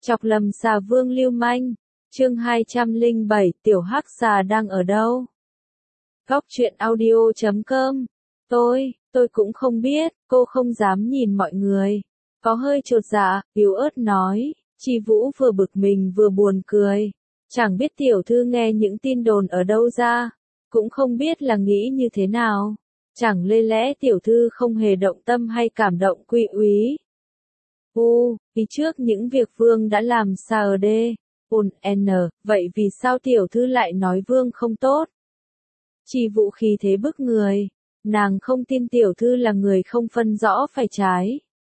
Chọc lầm xà vương lưu manh. Chương 207, tiểu hắc xà đang ở đâu? Góc truyện audio.com. Tôi cũng không biết, cô không dám nhìn mọi người. Có hơi chột dạ, yếu ớt nói, Chi Vũ vừa bực mình vừa buồn cười. Chẳng biết tiểu thư nghe những tin đồn ở đâu ra, cũng không biết là nghĩ như thế nào. Chẳng lẽ lẽ tiểu thư không hề động tâm hay cảm động Quý úy. Vì trước những việc vương đã làm sao ở đê. Vậy vì sao tiểu thư lại nói vương không tốt? Chi Vũ khí thế bức người. Nàng không tin tiểu thư là người không phân rõ phải trái.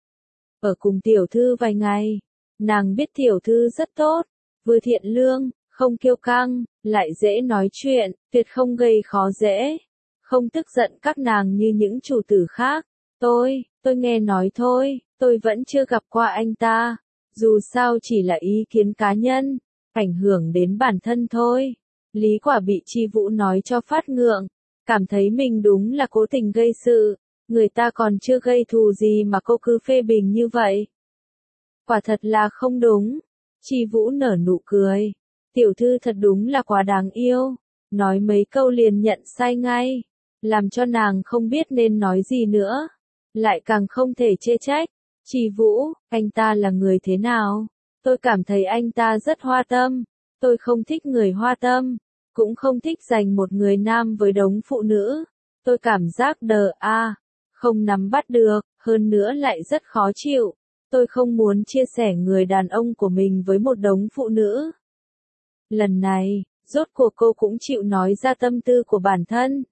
Ở cùng tiểu thư vài ngày, nàng biết tiểu thư rất tốt, vừa thiện lương, không kiêu căng, lại dễ nói chuyện, tuyệt không gây khó dễ, không tức giận các nàng như những chủ tử khác. Tôi nghe nói thôi, tôi vẫn chưa gặp qua anh ta, dù sao chỉ là ý kiến cá nhân, ảnh hưởng đến bản thân thôi. Lý Quả bị Chi Vũ nói cho phát ngượng, cảm thấy mình đúng là cố tình gây sự, người ta còn chưa gây thù gì mà cô cứ phê bình như vậy. Quả thật là không đúng. Chi Vũ nở nụ cười, tiểu thư thật đúng là quá đáng yêu, nói mấy câu liền nhận sai ngay, làm cho nàng không biết nên nói gì nữa, lại càng không thể chê trách. Chi Vũ, anh ta là người thế nào? Tôi cảm thấy anh ta rất hoa tâm, tôi không thích người hoa tâm, cũng không thích dành một người nam với đống phụ nữ, tôi cảm giác không nắm bắt được, hơn nữa lại rất khó chịu, tôi không muốn chia sẻ người đàn ông của mình với một đống phụ nữ. Lần này, rốt cuộc cô cũng chịu nói ra tâm tư của bản thân.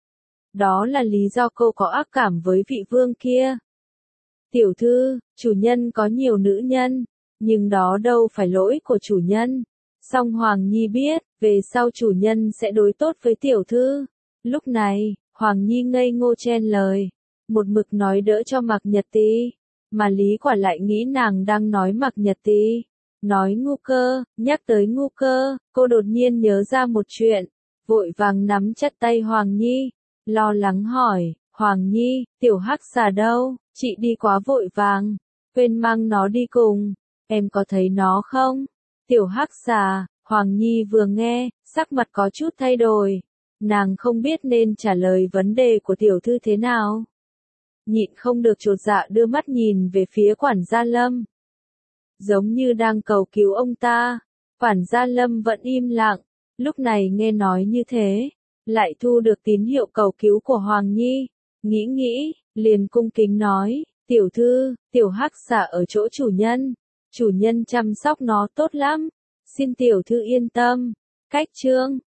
Đó là lý do cô có ác cảm với vị vương kia. Tiểu thư, chủ nhân có nhiều nữ nhân, nhưng đó đâu phải lỗi của chủ nhân. Song Hoàng Nhi biết, về sau chủ nhân sẽ đối tốt với tiểu thư. Lúc này, Hoàng Nhi ngây ngô chen lời, một mực nói đỡ cho Mạc Nhật Tý, mà Lý Quả lại nghĩ nàng đang nói Mạc Nhật Tý. Nói ngu cơ, nhắc tới ngu cơ, cô đột nhiên nhớ ra một chuyện, vội vàng nắm chặt tay Hoàng Nhi, lo lắng hỏi, Hoàng Nhi, tiểu hắc xà đâu? Chị đi quá vội vàng, quên mang nó đi cùng, em có thấy nó không? Tiểu hắc xà. Hoàng Nhi vừa nghe, sắc mặt có chút thay đổi, nàng không biết nên trả lời vấn đề của tiểu thư thế nào. Nhịn không được chột dạ đưa mắt nhìn về phía quản gia Lâm. Giống như đang cầu cứu ông ta, quản gia Lâm vẫn im lặng, lúc này nghe nói như thế, lại thu được tín hiệu cầu cứu của Hoàng Nhi, nghĩ, liền cung kính nói, tiểu thư, tiểu hắc xà ở chỗ chủ nhân chăm sóc nó tốt lắm, xin tiểu thư yên tâm. Cách chương